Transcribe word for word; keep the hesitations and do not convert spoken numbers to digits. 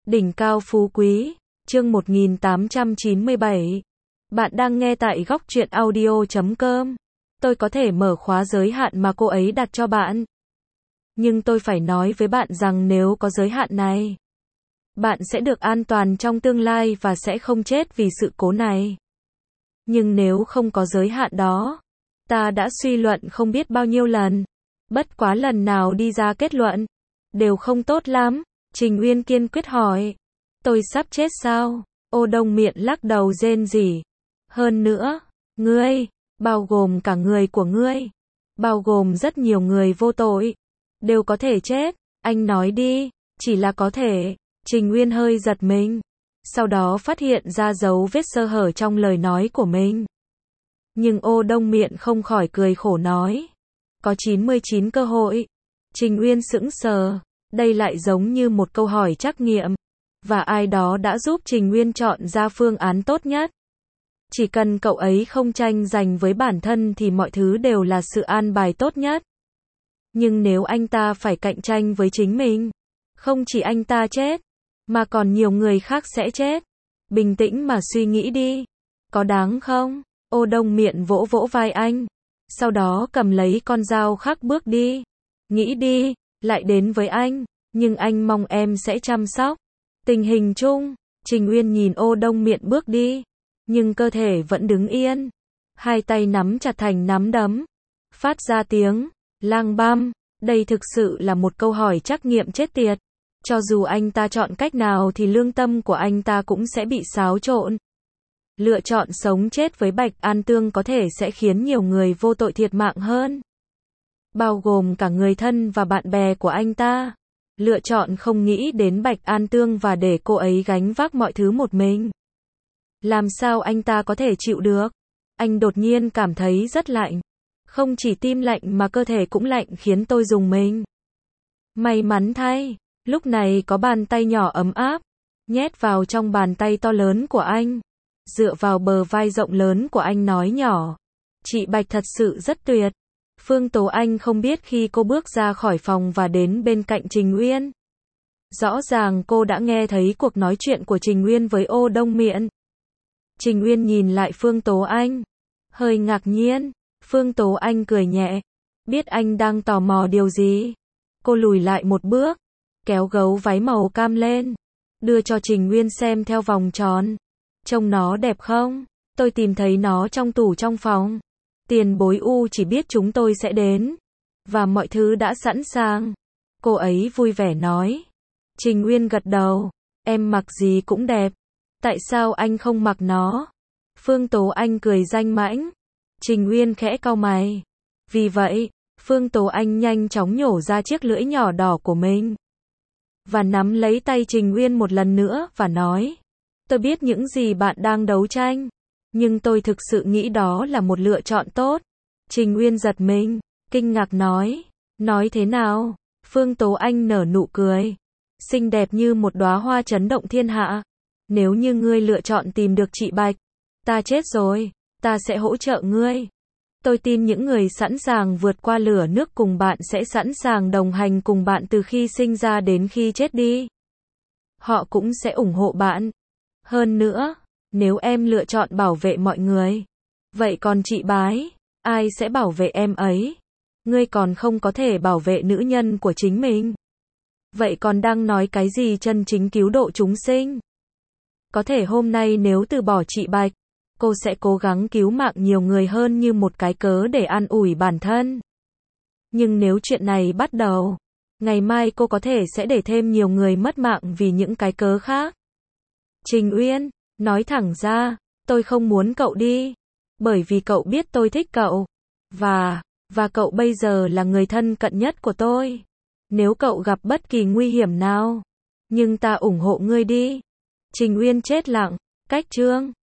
Đỉnh cao phú quý, chương một nghìn tám trăm chín mươi bảy. Bạn đang nghe tại góc truyện audio chấm com. Tôi có thể mở khóa giới hạn mà cô ấy đặt cho bạn. Nhưng tôi phải nói với bạn rằng nếu có giới hạn này, bạn sẽ được an toàn trong tương lai và sẽ không chết vì sự cố này. Nhưng nếu không có giới hạn đó, ta đã suy luận không biết bao nhiêu lần. Bất quá lần nào đi ra kết luận, đều không tốt lắm. Trình Uyên kiên quyết hỏi. Tôi sắp chết sao? Ô Đông Miện lắc đầu rên rỉ. Hơn nữa, ngươi, bao gồm cả người của ngươi, bao gồm rất nhiều người vô tội, đều có thể chết. Anh nói đi, chỉ là có thể. Trình Uyên hơi giật mình. Sau đó phát hiện ra dấu vết sơ hở trong lời nói của mình. Nhưng Ô Đông Miện không khỏi cười khổ nói. Có chín mươi chín cơ hội. Trình Uyên sững sờ. Đây lại giống như một câu hỏi trắc nghiệm. Và ai đó đã giúp Trình Uyên chọn ra phương án tốt nhất. Chỉ cần cậu ấy không tranh giành với bản thân thì mọi thứ đều là sự an bài tốt nhất. Nhưng nếu anh ta phải cạnh tranh với chính mình, không chỉ anh ta chết, mà còn nhiều người khác sẽ chết. Bình tĩnh mà suy nghĩ đi. Có đáng không? Ô Đông Miện vỗ vỗ vai anh. Sau đó cầm lấy con dao khác bước đi. Nghĩ đi, lại đến với anh. Nhưng anh mong em sẽ chăm sóc. Tình hình chung, Trình Uyên nhìn Ô Đông Miện bước đi. Nhưng cơ thể vẫn đứng yên. Hai tay nắm chặt thành nắm đấm. Phát ra tiếng lang băm. Đây thực sự là một câu hỏi trắc nghiệm chết tiệt. Cho dù anh ta chọn cách nào thì lương tâm của anh ta cũng sẽ bị xáo trộn. Lựa chọn sống chết với Bạch An Tương có thể sẽ khiến nhiều người vô tội thiệt mạng hơn. Bao gồm cả người thân và bạn bè của anh ta. Lựa chọn không nghĩ đến Bạch An Tương và để cô ấy gánh vác mọi thứ một mình. Làm sao anh ta có thể chịu được? Anh đột nhiên cảm thấy rất lạnh. Không chỉ tim lạnh mà cơ thể cũng lạnh khiến tôi rùng mình. May mắn thay, lúc này có bàn tay nhỏ ấm áp, nhét vào trong bàn tay to lớn của anh. Dựa vào bờ vai rộng lớn của anh nói nhỏ. Chị Bạch thật sự rất tuyệt. Phương Tố Anh không biết khi cô bước ra khỏi phòng và đến bên cạnh Trình Uyên. Rõ ràng cô đã nghe thấy cuộc nói chuyện của Trình Uyên với Ô Đông Miện. Trình Uyên nhìn lại Phương Tố Anh. Hơi ngạc nhiên. Phương Tố Anh cười nhẹ. Biết anh đang tò mò điều gì. Cô lùi lại một bước. Kéo gấu váy màu cam lên. Đưa cho Trình Uyên xem theo vòng tròn. Trông nó đẹp không? Tôi tìm thấy nó trong tủ trong phòng. Tiền bối U chỉ biết chúng tôi sẽ đến. Và mọi thứ đã sẵn sàng. Cô ấy vui vẻ nói. Trình Uyên gật đầu. Em mặc gì cũng đẹp. Tại sao anh không mặc nó? Phương Tố Anh cười danh mãnh. Trình Uyên khẽ cau mày. Vì vậy, Phương Tố Anh nhanh chóng nhổ ra chiếc lưỡi nhỏ đỏ của mình. Và nắm lấy tay Trình Uyên một lần nữa và nói. Tôi biết những gì bạn đang đấu tranh. Nhưng tôi thực sự nghĩ đó là một lựa chọn tốt. Trình Uyên giật mình, kinh ngạc nói. Nói thế nào? Phương Tố Anh nở nụ cười. Xinh đẹp như một đóa hoa chấn động thiên hạ. Nếu như ngươi lựa chọn tìm được chị Bạch, ta chết rồi, ta sẽ hỗ trợ ngươi. Tôi tin những người sẵn sàng vượt qua lửa nước cùng bạn sẽ sẵn sàng đồng hành cùng bạn từ khi sinh ra đến khi chết đi. Họ cũng sẽ ủng hộ bạn. Hơn nữa, nếu em lựa chọn bảo vệ mọi người, vậy còn chị Bái, ai sẽ bảo vệ em ấy? Ngươi còn không có thể bảo vệ nữ nhân của chính mình. Vậy còn đang nói cái gì chân chính cứu độ chúng sinh? Có thể hôm nay nếu từ bỏ chị Bạch, cô sẽ cố gắng cứu mạng nhiều người hơn như một cái cớ để an ủi bản thân. Nhưng nếu chuyện này bắt đầu, ngày mai cô có thể sẽ để thêm nhiều người mất mạng vì những cái cớ khác. Trình Uyên, nói thẳng ra, tôi không muốn cậu đi. Bởi vì cậu biết tôi thích cậu. Và, và cậu bây giờ là người thân cận nhất của tôi. Nếu cậu gặp bất kỳ nguy hiểm nào, nhưng ta ủng hộ ngươi đi. Trình Uyên chết lặng, cách chương.